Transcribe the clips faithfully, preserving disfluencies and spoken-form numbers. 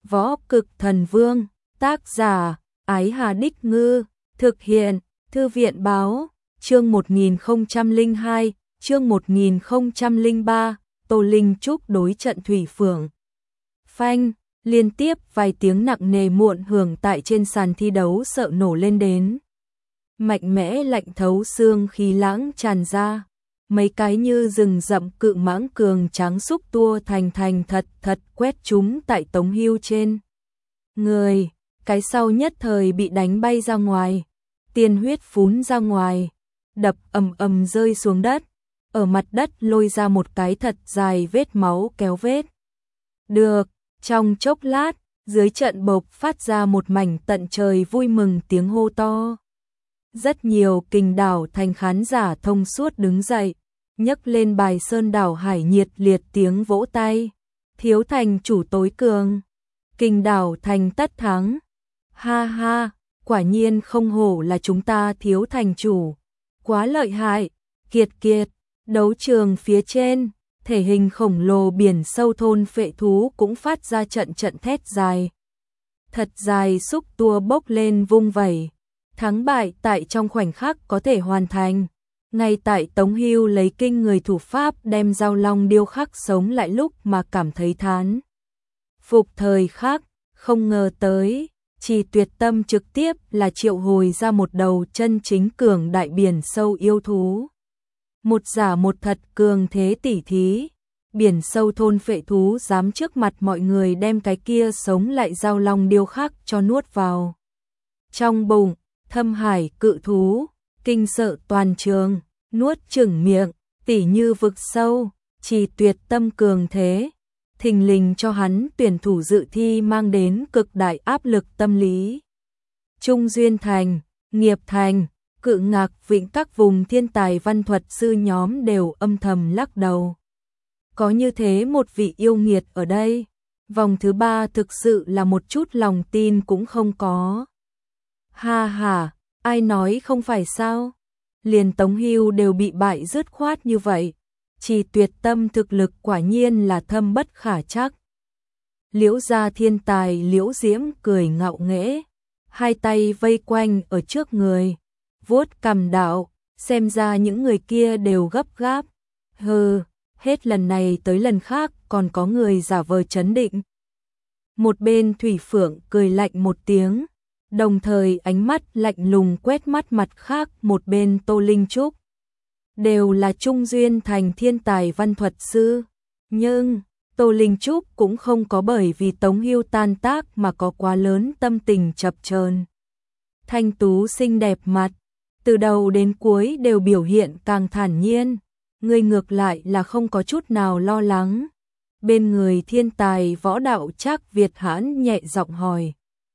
Võ Cực Thần Vương, tác giả, Ái Hà Đích Ngư, thực hiện, Thư viện Báo, chương một nghìn không trăm lẻ hai, chương một nghìn không trăm lẻ ba, Tô Linh Trúc đối trận Thủy Phượng. Phanh, liên tiếp vài tiếng nặng nề muộn hưởng tại trên sàn thi đấu sợ nổ lên đến. Mạnh mẽ lạnh thấu xương khí lãng tràn ra, mấy cái như rừng rậm cự mãng cường tráng xúc tua thành thành thật thật quét chúng tại Tống Hưu trên người, cái sau nhất thời bị đánh bay ra ngoài, tiên huyết phún ra ngoài, đập ầm ầm rơi xuống đất, ở mặt đất lôi ra một cái thật dài vết máu kéo vết. Được, trong chốc lát, dưới trận bộc phát ra một mảnh tận trời vui mừng tiếng hô to. Rất nhiều kình đảo thành khán giả thông suốt đứng dậy, nhấc lên bài Sơn Đảo Hải nhiệt liệt tiếng vỗ tay. Thiếu thành chủ tối cường, kình đảo thành tất thắng. Ha ha, quả nhiên không hổ là chúng ta thiếu thành chủ, quá lợi hại. Kiệt kiệt, đấu trường phía trên, thể hình khổng lồ biển sâu thôn phệ thú cũng phát ra trận trận thét dài. Thật dài xúc tua bốc lên vung vẩy. Thắng bại tại trong khoảnh khắc có thể hoàn thành. Ngay tại Tống Hưu lấy kinh người thủ pháp đem Giao Long điêu khắc sống lại lúc mà cảm thấy thán phục thời khắc, không ngờ tới, Chỉ Tuyệt Tâm trực tiếp là triệu hồi ra một đầu chân chính cường đại biển sâu yêu thú. Một giả một thật cường thế tỉ thí, biển sâu thôn phệ thú dám trước mặt mọi người đem cái kia sống lại Giao Long điêu khắc cho nuốt vào trong bụng. Thâm hải cự thú, kinh sợ toàn trường, nuốt chửng miệng, tỉ như vực sâu, Chỉ Tuyệt Tâm cường thế, thình lình cho hắn tuyển thủ dự thi mang đến cực đại áp lực tâm lý. Trung Duyên Thành, Nghiệp Thành, Cự Ngạc Vịnh các vùng thiên tài văn thuật sư nhóm đều âm thầm lắc đầu. Có như thế một vị yêu nghiệt ở đây, vòng thứ ba thực sự là một chút lòng tin cũng không có. Ha ha, ai nói không phải sao? Liền Tống Hưu đều bị bại dứt khoát như vậy. Chỉ Tuyệt Tâm thực lực quả nhiên là thâm bất khả trắc. Liễu gia thiên tài Liễu Diễm cười ngạo nghễ, hai tay vây quanh ở trước người, vuốt cằm đạo, xem ra những người kia đều gấp gáp. Hừ, hết lần này tới lần khác còn có người giả vờ trấn định. Một bên Thủy Phượng cười lạnh một tiếng, đồng thời ánh mắt lạnh lùng quét mắt mặt khác một bên Tô Linh Trúc. Đều là Trung Duyên Thành thiên tài văn thuật sư, nhưng Tô Linh Trúc cũng không có bởi vì Tống Hưu tan tác mà có quá lớn tâm tình chập chờn. Thanh tú xinh đẹp mặt, từ đầu đến cuối đều biểu hiện càng thản nhiên, người ngược lại là không có chút nào lo lắng. Bên người thiên tài võ đạo Trác Việt Hãn nhẹ giọng hỏi.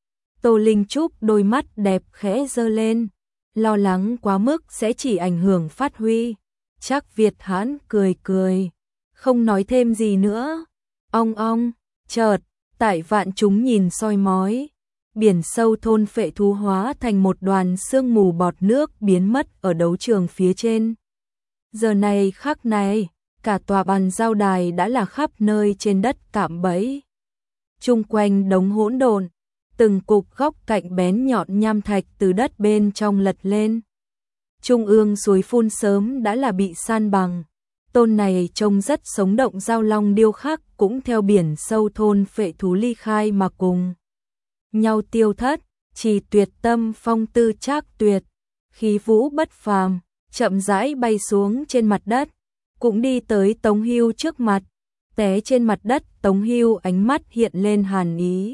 Tô Linh Trúc đôi mắt đẹp khẽ giơ lên, lo lắng quá mức sẽ chỉ ảnh hưởng phát huy. Trác Việt Hãn cười cười, không nói thêm gì nữa. Ong ong, chợt, tại vạn chúng nhìn soi mói, biển sâu thôn phệ thú hóa thành một đoàn sương mù bọt nước biến mất ở đấu trường phía trên. Giờ này khắc này, cả tòa bàn giao đài đã là khắp nơi trên đất cạm bẫy. Chung quanh đống hỗn độn, từng cục góc cạnh bén nhọn nham thạch từ đất bên trong lật lên. Trung ương suối phun sớm đã là bị san bằng. Tôn này trông rất sống động Giao Long điêu khắc cũng theo biển sâu thôn phệ thú ly khai mà cùng nhau tiêu thất. Chỉ Tuyệt Tâm phong tư trác tuyệt, khí vũ bất phàm, chậm rãi bay xuống trên mặt đất, cũng đi tới Tống Hưu trước mặt, té trên mặt đất. Tống Hưu ánh mắt hiện lên hàn ý,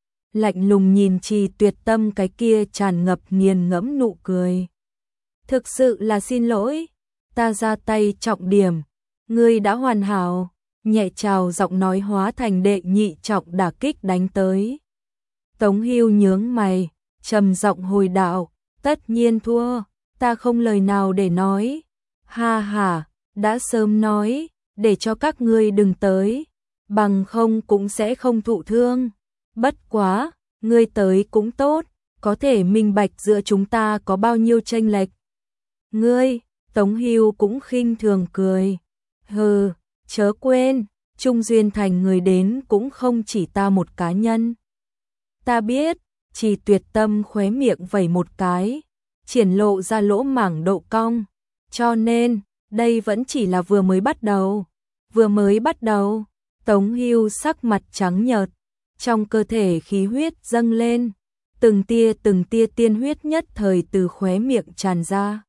lạnh lùng nhìn Chỉ Tuyệt Tâm cái kia tràn ngập nghiền ngẫm nụ cười. Thực sự là xin lỗi, ta ra tay trọng điểm, ngươi đã hoàn hảo. Nhẹ chào giọng nói hóa thành đệ nhị trọng đả kích đánh tới. Tống Hưu nhướng mày, trầm giọng hồi đạo, tất nhiên thua, ta không lời nào để nói. Ha ha, đã sớm nói, để cho các ngươi đừng tới, bằng không cũng sẽ không thụ thương. Bất quá, ngươi tới cũng tốt, có thể minh bạch giữa chúng ta có bao nhiêu chênh lệch. Ngươi, Tống Hưu cũng khinh thường cười. Hừ, chớ quên, Trung Duyên Thành người đến cũng không chỉ ta một cá nhân. Ta biết, Trì Tuyệt Tâm khóe miệng vẩy một cái, triển lộ ra lỗ mảng độ cong, cho nên, đây vẫn chỉ là vừa mới bắt đầu. Vừa mới bắt đầu, Tống Hưu sắc mặt trắng nhợt, trong cơ thể khí huyết dâng lên, từng tia từng tia tiên huyết nhất thời từ khóe miệng tràn ra.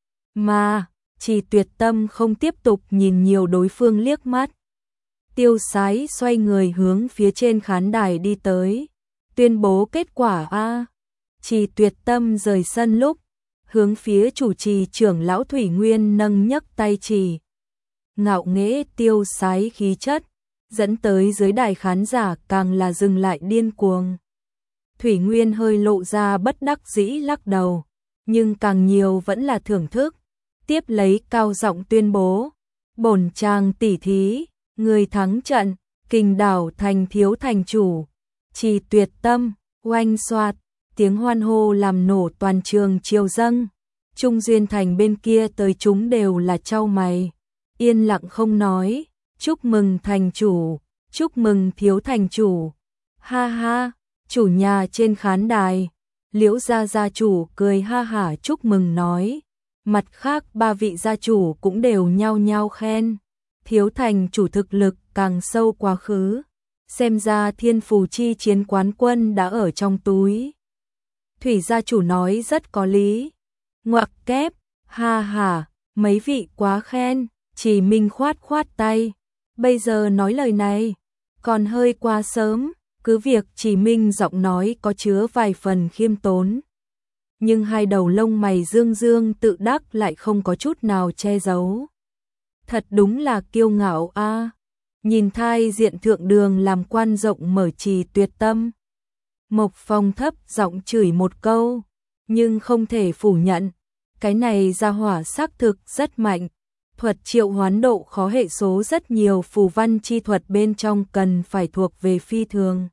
Mà, Trì Tuyệt Tâm không tiếp tục nhìn nhiều đối phương liếc mắt. Tiêu Sái xoay người hướng phía trên khán đài đi tới, tuyên bố kết quả a. Trì Tuyệt Tâm rời sân lúc, hướng phía chủ trì trưởng lão Thủy Nguyên nâng nhấc tay chỉ. Ngạo nghễ Tiêu Sái khí chất, dẫn tới dưới đài khán giả càng là dừng lại điên cuồng. Thủy Nguyên hơi lộ ra bất đắc dĩ lắc đầu, nhưng càng nhiều vẫn là thưởng thức. Tiếp lấy cao giọng tuyên bố, bổn chàng tỷ thí, người thắng trận, Kình Đảo thành thiếu thành chủ, Trì Tuyệt Tâm, oanh xoạt, tiếng hoan hô làm nổ toàn trường triều dâng. Trung Duyên Thành bên kia tới chúng đều là chau mày, yên lặng không nói, chúc mừng thành chủ, chúc mừng thiếu thành chủ. Ha ha, chủ nhà trên khán đài, Liễu gia gia chủ cười ha hả chúc mừng nói. Mặt khác ba vị gia chủ cũng đều nhao nhao khen, thiếu thành chủ thực lực càng sâu quá khứ, xem ra thiên phù chi chiến quán quân đã ở trong túi. Thủy gia chủ nói rất có lý, ngoặc kép, ha ha, mấy vị quá khen, Chỉ Minh khoát khoát tay, bây giờ nói lời này, còn hơi quá sớm, cứ việc Chỉ Minh giọng nói có chứa vài phần khiêm tốn. Nhưng hai đầu lông mày dương dương tự đắc lại không có chút nào che giấu. Thật đúng là kiêu ngạo a. À. Nhìn thai diện thượng đường làm quan rộng mở Trì Tuyệt Tâm. Mộc Phong thấp giọng chửi một câu, nhưng không thể phủ nhận, cái này ra hỏa xác thực rất mạnh. Thuật triệu hoán độ khó hệ số rất nhiều phù văn chi thuật bên trong cần phải thuộc về phi thường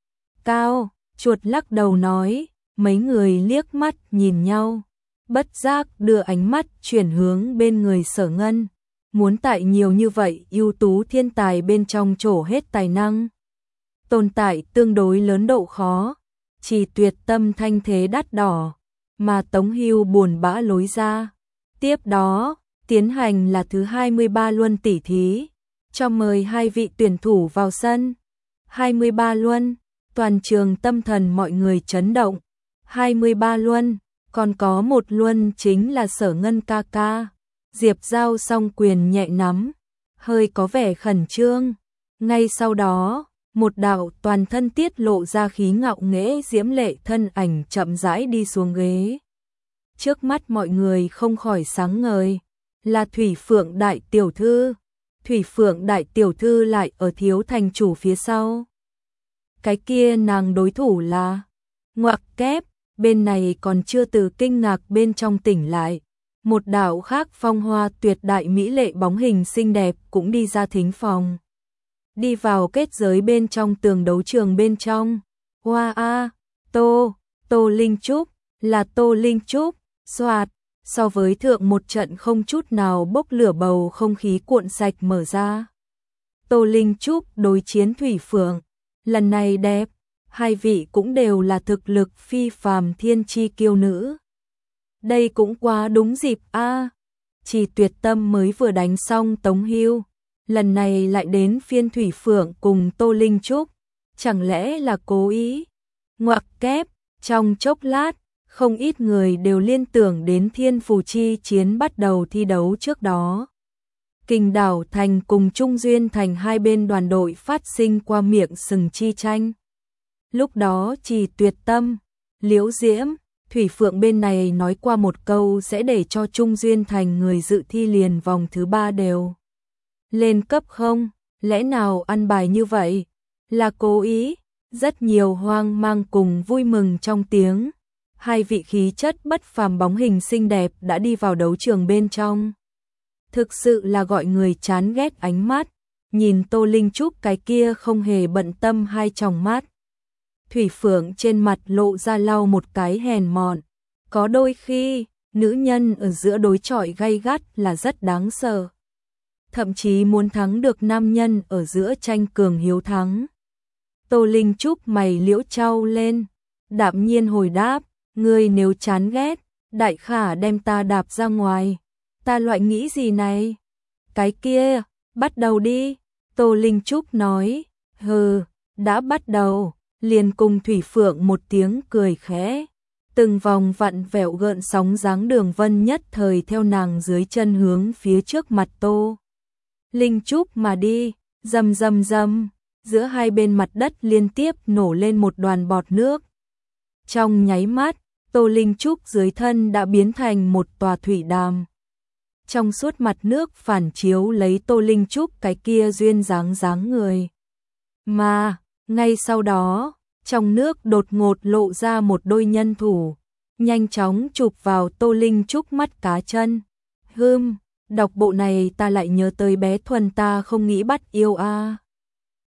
cao, chuột lắc đầu nói. Mấy người liếc mắt nhìn nhau, bất giác đưa ánh mắt chuyển hướng bên người Sở Ngân, muốn tại nhiều như vậy ưu tú thiên tài bên trong trổ hết tài năng. Tồn tại tương đối lớn độ khó, Trì Tuyệt Tâm thanh thế đắt đỏ, mà Tống Hưu buồn bã lối ra. Tiếp đó, tiến hành là thứ hai mươi ba luân tỷ thí, cho mời hai vị tuyển thủ vào sân. hai mươi ba luân, toàn trường tâm thần mọi người chấn động. hai mươi ba luân, còn có một luân chính là Sở Ngân ca ca. Diệp Giao song quyền nhẹ nắm, hơi có vẻ khẩn trương. Ngay sau đó, một đạo toàn thân tiết lộ ra khí ngạo nghễ diễm lệ thân ảnh chậm rãi đi xuống ghế. Trước mắt mọi người không khỏi sáng ngời, là Thủy Phượng đại tiểu thư. Thủy Phượng đại tiểu thư lại ở thiếu thành chủ phía sau. Cái kia nàng đối thủ là ngoặc kép. Bên này còn chưa từ kinh ngạc bên trong tỉnh lại, một đạo khác phong hoa tuyệt đại mỹ lệ bóng hình xinh đẹp cũng đi ra thính phòng. Đi vào kết giới bên trong tường đấu trường bên trong. Hoa a, Tô, Tô Linh Trúc, là Tô Linh Trúc, xoạt, so với thượng một trận không chút nào bốc lửa bầu không khí cuộn sạch mở ra. Tô Linh Trúc đối chiến Thủy Phượng, lần này đẹp. Hai vị cũng đều là thực lực phi phàm thiên chi kiêu nữ. Đây cũng quá đúng dịp a. À. Trì Tuyệt Tâm mới vừa đánh xong Tống Hưu, lần này lại đến phiên Thủy Phượng cùng Tô Linh Trúc, chẳng lẽ là cố ý? Ngoặc kép, trong chốc lát, không ít người đều liên tưởng đến thiên phù chi chiến bắt đầu thi đấu trước đó. Kình Đảo thành cùng Trung Duyên thành hai bên đoàn đội phát sinh qua miệng sừng chi tranh. Lúc đó Trì Tuyệt Tâm, Liễu Diễm, Thủy Phượng bên này nói qua một câu sẽ để cho Trung Duyên thành người dự thi liền vòng thứ ba đều lên cấp không, lẽ nào ăn bài như vậy, là cố ý, rất nhiều hoang mang cùng vui mừng trong tiếng. Hai vị khí chất bất phàm bóng hình xinh đẹp đã đi vào đấu trường bên trong. Thực sự là gọi người chán ghét ánh mắt, nhìn Tô Linh Trúc cái kia không hề bận tâm hai tròng mắt. Thủy Phượng trên mặt lộ ra lau một cái hèn mọn, có đôi khi, nữ nhân ở giữa đối chọi gay gắt là rất đáng sợ. thậm chí muốn thắng được nam nhân ở giữa tranh cường hiếu thắng. Tô Linh Trúc mày liễu trao lên, đạm nhiên hồi đáp, ngươi nếu chán ghét, đại khả đem ta đạp ra ngoài. Ta loại nghĩ gì này? Cái kia, bắt đầu đi. Tô Linh Trúc nói, hừ, đã bắt đầu, liền cùng Thủy Phượng một tiếng cười khẽ. Từng vòng vặn vẹo gợn sóng dáng đường vân nhất thời theo nàng dưới chân hướng phía trước mặt Tô Linh Trúc mà đi, rầm rầm rầm, giữa hai bên mặt đất liên tiếp nổ lên một đoàn bọt nước. Trong nháy mắt, Tô Linh Trúc dưới thân đã biến thành một tòa thủy đàm. Trong suốt mặt nước phản chiếu lấy Tô Linh Trúc cái kia duyên dáng dáng người. Mà, ngay sau đó, trong nước đột ngột lộ ra một đôi nhân thủ, nhanh chóng chụp vào Tô Linh Trúc mắt cá chân. Hừm, đọc bộ này ta lại nhớ tới bé Thuần ta không nghĩ bắt yêu a. À.